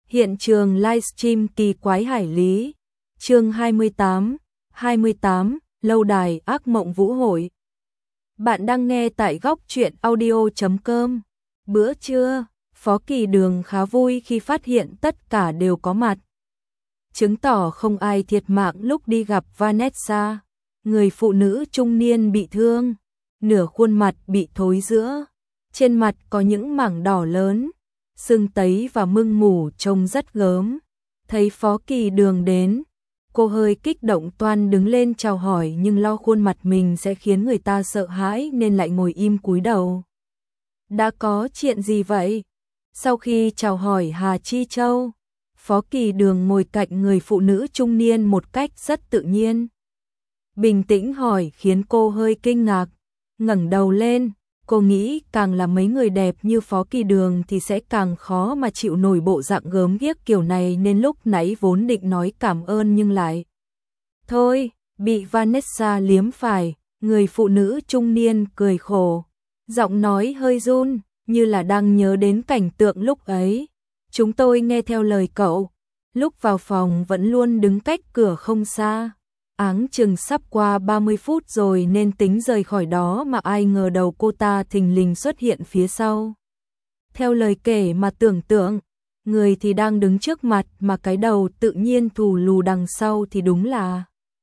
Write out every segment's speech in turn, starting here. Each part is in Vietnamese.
Hiện trường livestream kỳ quái hải lý. Chương 28, lâu đài ác mộng vũ hội. Bạn đang nghe tại góc truyện audio.com. Bữa trưa, Phó Kỳ Đường khá vui khi phát hiện tất cả đều có mặt. Chứng tỏ không ai thiệt mạng lúc đi gặp Vanessa, người phụ nữ trung niên bị thương, nửa khuôn mặt bị thối rữa, trên mặt có những mảng đỏ lớn, sưng tấy và mưng mủ trông rất gớm. Thấy Phó Kỳ Đường đến, cô hơi kích động toan đứng lên chào hỏi nhưng lo khuôn mặt mình sẽ khiến người ta sợ hãi nên lại ngồi im cúi đầu. Đã có chuyện gì vậy? Sau khi chào hỏi Hà Chi Châu, Phó Kỳ Đường ngồi cạnh người phụ nữ trung niên một cách rất tự nhiên. Bình tĩnh hỏi khiến cô hơi kinh ngạc, ngẩng đầu lên, cô nghĩ càng là mấy người đẹp như Phó Kỳ Đường thì sẽ càng khó mà chịu nổi bộ dạng gớm ghiếc kiểu này nên lúc nãy vốn định nói cảm ơn nhưng lại thôi, bị Vanessa liếm phải, người phụ nữ trung niên cười khổ, giọng nói hơi run, như là đang nhớ đến cảnh tượng lúc ấy. Chúng tôi nghe theo lời cậu, lúc vào phòng vẫn luôn đứng cách cửa không xa. Áng chừng sắp qua 30 phút rồi nên tính rời khỏi đó mà ai ngờ đầu cô ta thình lình xuất hiện phía sau. Theo lời kể mà tưởng tượng, người thì đang đứng trước mặt mà cái đầu tự nhiên thù lù đằng sau thì đúng là...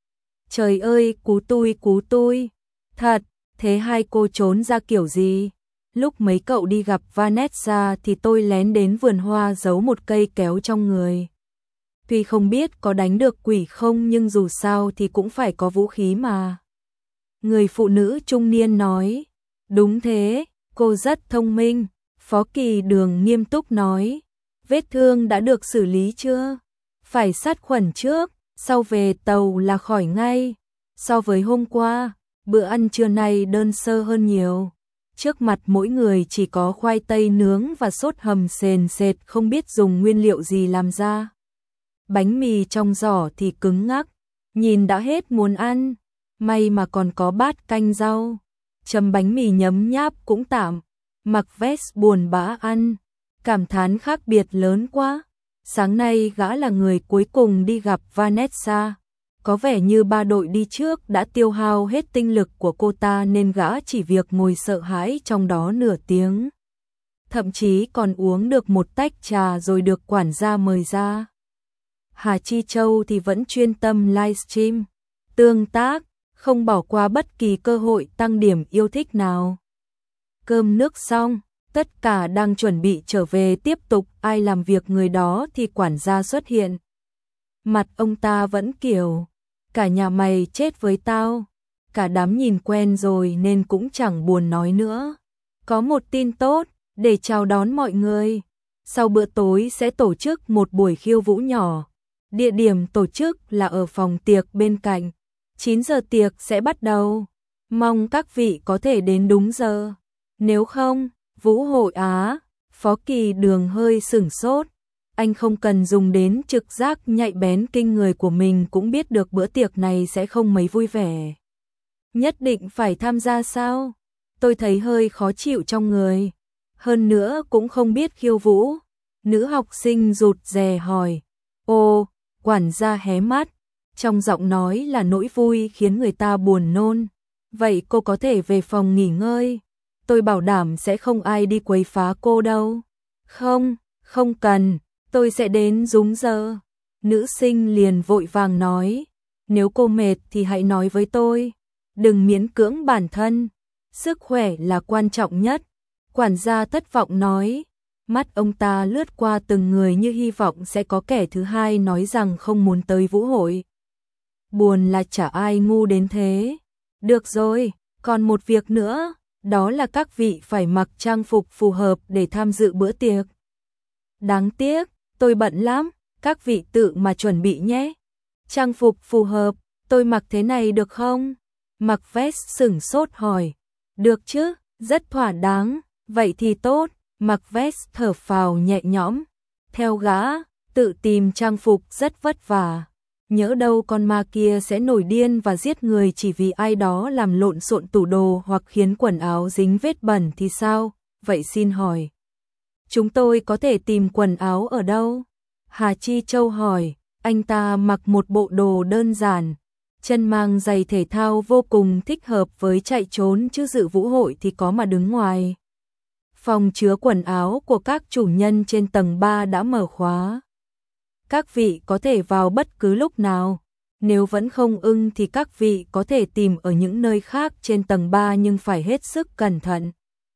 Trời ơi, cú tui. Thật, thế hai cô trốn ra kiểu gì? Lúc mấy cậu đi gặp Vanessa thì tôi lén đến vườn hoa giấu một cây kéo trong người. Tuy không biết có đánh được quỷ không nhưng dù sao thì cũng phải có vũ khí mà. Người phụ nữ trung niên nói. Đúng thế, cô rất thông minh. Phó Kỳ Đường nghiêm túc nói. Vết thương đã được xử lý chưa? Phải sát khuẩn trước, sau về tàu là khỏi ngay. So với hôm qua, bữa ăn trưa này đơn sơ hơn nhiều. Trước mặt mỗi người chỉ có khoai tây nướng và sốt hầm sền sệt không biết dùng nguyên liệu gì làm ra. Bánh mì trong giỏ thì cứng ngắc, nhìn đã hết muốn ăn, may mà còn có bát canh rau. Chấm bánh mì nhấm nháp cũng tạm, mặc vest buồn bã ăn, cảm thán khác biệt lớn quá. Sáng nay gã là người cuối cùng đi gặp Vanessa, có vẻ như ba đội đi trước đã tiêu hao hết tinh lực của cô ta nên gã chỉ việc ngồi sợ hãi trong đó nửa tiếng. Thậm chí còn uống được một tách trà rồi được quản gia mời ra. Hà Chi Châu thì vẫn chuyên tâm livestream, tương tác, không bỏ qua bất kỳ cơ hội tăng điểm yêu thích nào. Cơm nước xong, tất cả đang chuẩn bị trở về tiếp tục, ai làm việc người đó thì quản gia xuất hiện. Mặt ông ta vẫn kiểu, cả nhà mày chết với tao, cả đám nhìn quen rồi nên cũng chẳng buồn nói nữa. Có một tin tốt để chào đón mọi người, sau bữa tối sẽ tổ chức một buổi khiêu vũ nhỏ. Địa điểm tổ chức là ở phòng tiệc bên cạnh. 9 giờ tiệc sẽ bắt đầu. Mong các vị có thể đến đúng giờ. Nếu không, vũ hội á. Phó Kỳ Đường hơi sửng sốt. Anh không cần dùng đến trực giác nhạy bén kinh người của mình cũng biết được bữa tiệc này sẽ không mấy vui vẻ. Nhất định phải tham gia sao? Tôi thấy hơi khó chịu trong người. Hơn nữa cũng không biết khiêu vũ. Nữ học sinh rụt rè hỏi. Ô, quản gia hé mắt, trong giọng nói là nỗi vui khiến người ta buồn nôn. Vậy cô có thể về phòng nghỉ ngơi. Tôi bảo đảm sẽ không ai đi quấy phá cô đâu. Không cần, tôi sẽ đến đúng giờ. Nữ sinh liền vội vàng nói. Nếu cô mệt thì hãy nói với tôi. Đừng miễn cưỡng bản thân. Sức khỏe là quan trọng nhất. Quản gia thất vọng nói. Mắt ông ta lướt qua từng người như hy vọng sẽ có kẻ thứ hai nói rằng không muốn tới vũ hội. Buồn là chả ai ngu đến thế. Được rồi, còn một việc nữa, đó là các vị phải mặc trang phục phù hợp để tham dự bữa tiệc. Đáng tiếc, tôi bận lắm, các vị tự mà chuẩn bị nhé. Trang phục phù hợp, tôi mặc thế này được không? Mặc vest sửng sốt hỏi. Được chứ, rất thỏa đáng, vậy thì tốt. Mặc vest thở phào nhẹ nhõm. Theo gã, tự tìm trang phục rất vất vả. Nhỡ đâu con ma kia sẽ nổi điên và giết người chỉ vì ai đó làm lộn xộn tủ đồ hoặc khiến quần áo dính vết bẩn thì sao? Vậy xin hỏi, chúng tôi có thể tìm quần áo ở đâu? Hà Chi Châu hỏi, anh ta mặc một bộ đồ đơn giản, chân mang giày thể thao vô cùng thích hợp với chạy trốn chứ dự vũ hội thì có mà đứng ngoài. Phòng chứa quần áo của các chủ nhân trên tầng 3 đã mở khóa. Các vị có thể vào bất cứ lúc nào. Nếu vẫn không ưng thì các vị có thể tìm ở những nơi khác trên tầng 3 nhưng phải hết sức cẩn thận.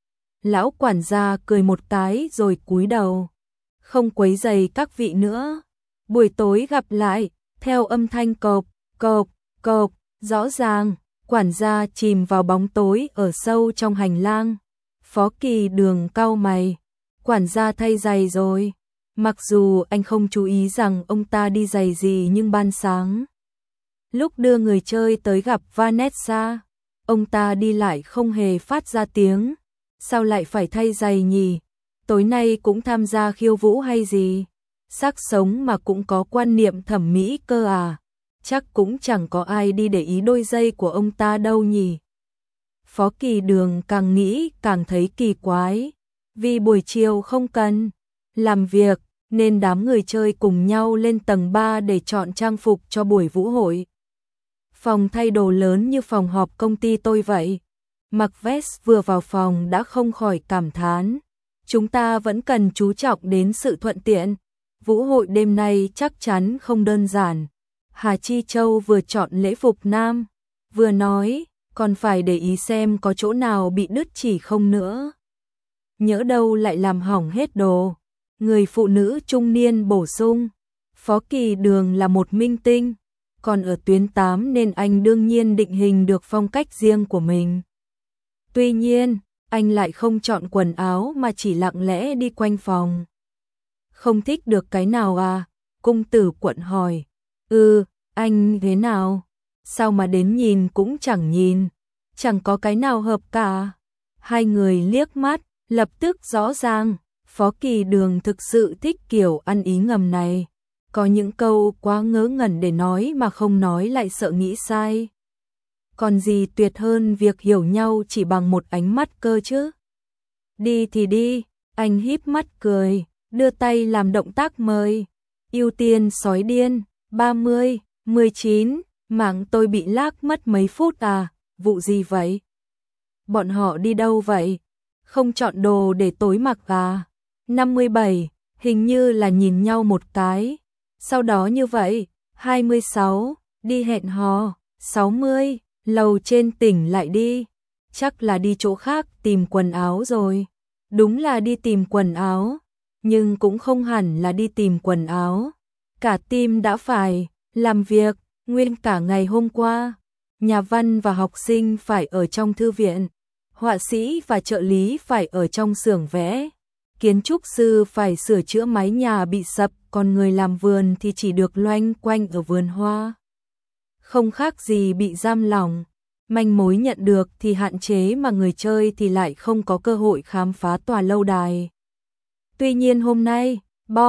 Lão quản gia cười một cái rồi cúi đầu. Không quấy rầy các vị nữa. Buổi tối gặp lại, theo âm thanh cộp, cộp, cộp, rõ ràng, quản gia chìm vào bóng tối ở sâu trong hành lang. Phó Kỳ Đường cau mày, quản gia thay giày rồi. Mặc dù anh không chú ý rằng ông ta đi giày gì nhưng ban sáng, lúc đưa người chơi tới gặp Vanessa, ông ta đi lại không hề phát ra tiếng. Sao lại phải thay giày nhỉ? Tối nay cũng tham gia khiêu vũ hay gì? Xác sống mà cũng có quan niệm thẩm mỹ cơ à? Chắc cũng chẳng có ai đi để ý đôi giày của ông ta đâu nhỉ? Phó Kỳ Đường càng nghĩ càng thấy kỳ quái. Vì buổi chiều không cần làm việc, nên đám người chơi cùng nhau lên tầng 3 để chọn trang phục cho buổi vũ hội. Phòng thay đồ lớn như phòng họp công ty tôi vậy. Mặc vest vừa vào phòng đã không khỏi cảm thán. Chúng ta vẫn cần chú trọng đến sự thuận tiện. Vũ hội đêm nay chắc chắn không đơn giản. Hà Chi Châu vừa chọn lễ phục nam, vừa nói, còn phải để ý xem có chỗ nào bị đứt chỉ không nữa. Nhỡ đâu lại làm hỏng hết đồ. Người phụ nữ trung niên bổ sung, Phó Kỳ Đường là một minh tinh, còn ở tuyến 8 nên anh đương nhiên định hình được phong cách riêng của mình. Tuy nhiên, anh lại không chọn quần áo mà chỉ lặng lẽ đi quanh phòng. Không thích được cái nào à? Cung Tử Quận hỏi. Anh thế nào? Sao mà đến nhìn cũng chẳng nhìn, chẳng có cái nào hợp cả. Hai người liếc mắt, lập tức rõ ràng, Phó Kỳ Đường thực sự thích kiểu ăn ý ngầm này. Có những câu quá ngớ ngẩn để nói mà không nói lại sợ nghĩ sai. Còn gì tuyệt hơn việc hiểu nhau chỉ bằng một ánh mắt cơ chứ? Đi thì đi, anh híp mắt cười, đưa tay làm động tác mời. Ưu tiên sói điên, 30, 19, mạng tôi bị lag mất mấy phút à, vụ gì vậy? Bọn họ đi đâu vậy? Không chọn đồ để tối mặc à? 57, hình như là nhìn nhau một cái. Sau đó như vậy, 26, đi hẹn hò, 60, lầu trên tỉnh lại đi. Chắc là đi chỗ khác tìm quần áo rồi. Đúng là đi tìm quần áo, nhưng cũng không hẳn là đi tìm quần áo. Cả team đã phải làm việc, nguyên cả ngày hôm qua. Nhà văn và học sinh phải ở trong thư viện, họa sĩ và trợ lý phải ở trong xưởng vẽ, kiến trúc sư phải sửa chữa mái nhà bị sập, còn người làm vườn thì chỉ được loanh quanh ở vườn hoa. Không khác gì bị giam lỏng, manh mối nhận được thì hạn chế mà người chơi thì lại không có cơ hội khám phá tòa lâu đài. Tuy nhiên hôm nay,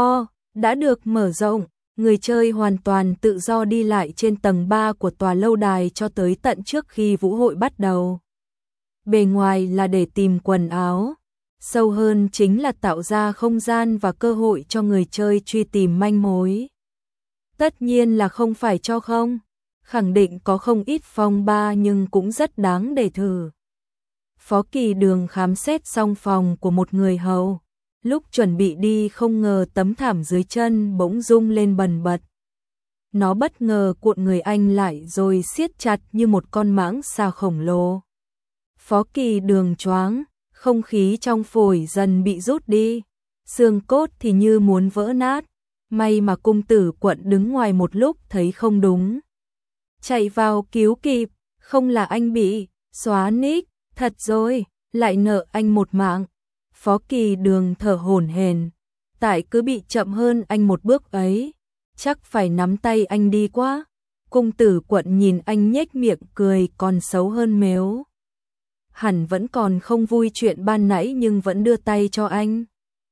đã được mở rộng, người chơi hoàn toàn tự do đi lại trên tầng 3 của tòa lâu đài cho tới tận trước khi vũ hội bắt đầu. Bề ngoài là để tìm quần áo, sâu hơn chính là tạo ra không gian và cơ hội cho người chơi truy tìm manh mối. Tất nhiên là không phải cho không, khẳng định có không ít phòng ba nhưng cũng rất đáng để thử. Phó Kỳ Đường khám xét xong phòng của một người hầu, lúc chuẩn bị đi không ngờ tấm thảm dưới chân bỗng rung lên bần bật. Nó bất ngờ cuộn người anh lại rồi siết chặt như một con mãng xà khổng lồ. Phó Kỳ Đường choáng, không khí trong phổi dần bị rút đi, xương cốt thì như muốn vỡ nát. May mà Cung Tử Quận đứng ngoài một lúc thấy không đúng, chạy vào cứu kịp. Không là anh bị xóa nick, thật rồi, lại nợ anh một mạng. Phó Kỳ Đường thở hổn hển, tại cứ bị chậm hơn anh một bước ấy, chắc phải nắm tay anh đi quá. Cung Tử Quận nhìn anh nhếch miệng cười còn xấu hơn mếu. Hẳn vẫn còn không vui chuyện ban nãy nhưng vẫn đưa tay cho anh.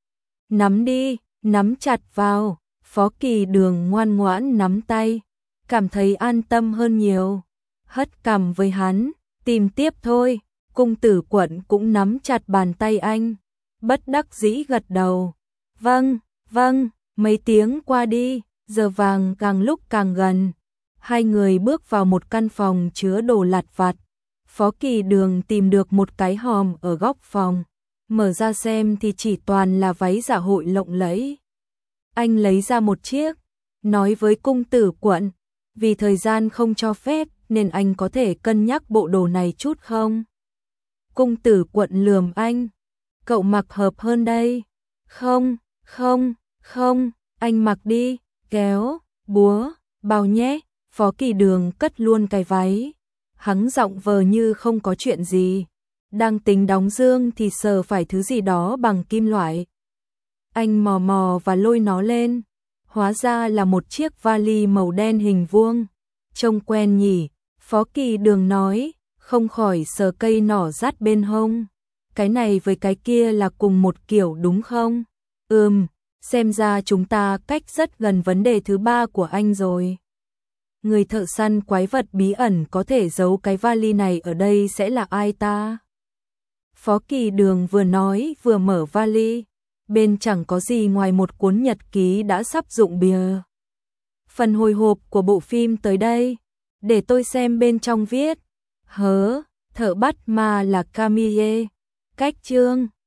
Nắm đi, nắm chặt vào. Phó Kỳ Đường ngoan ngoãn nắm tay, cảm thấy an tâm hơn nhiều. Hất cằm với hắn, tìm tiếp thôi. Cung Tử Quận cũng nắm chặt bàn tay anh, bất đắc dĩ gật đầu. Vâng, Mấy tiếng qua đi, giờ vàng càng lúc càng gần. Hai người bước vào một căn phòng chứa đồ lặt vặt. Phó Kỳ Đường tìm được một cái hòm ở góc phòng. Mở ra xem thì chỉ toàn là váy dạ hội lộng lẫy. Anh lấy ra một chiếc, nói với cung tử quận, vì thời gian không cho phép nên anh có thể cân nhắc bộ đồ này chút không? Cung tử quận lườm anh, cậu mặc hợp hơn đây. Không, không, không, anh mặc đi, kéo, búa, bao nhé. Phó Kỳ Đường cất luôn cái váy, hắng giọng vờ như không có chuyện gì. Đang tính đóng dương thì sờ phải thứ gì đó bằng kim loại. Anh mò mò và lôi nó lên. Hóa ra là một chiếc vali màu đen hình vuông. Trông quen nhỉ, Phó Kỳ Đường nói, không khỏi sờ cây nỏ dát bên hông. Cái này với cái kia là cùng một kiểu đúng không? Xem ra chúng ta cách rất gần vấn đề thứ ba của anh rồi. Người thợ săn quái vật bí ẩn có thể giấu cái vali này ở đây sẽ là ai ta? Phó Kỳ Đường vừa nói vừa mở vali. Bên chẳng có gì ngoài một cuốn nhật ký đã sắp rụng bìa. Phần hồi hộp của bộ phim tới đây. Để tôi xem bên trong viết. Thợ bắt ma là Camille. Cách chương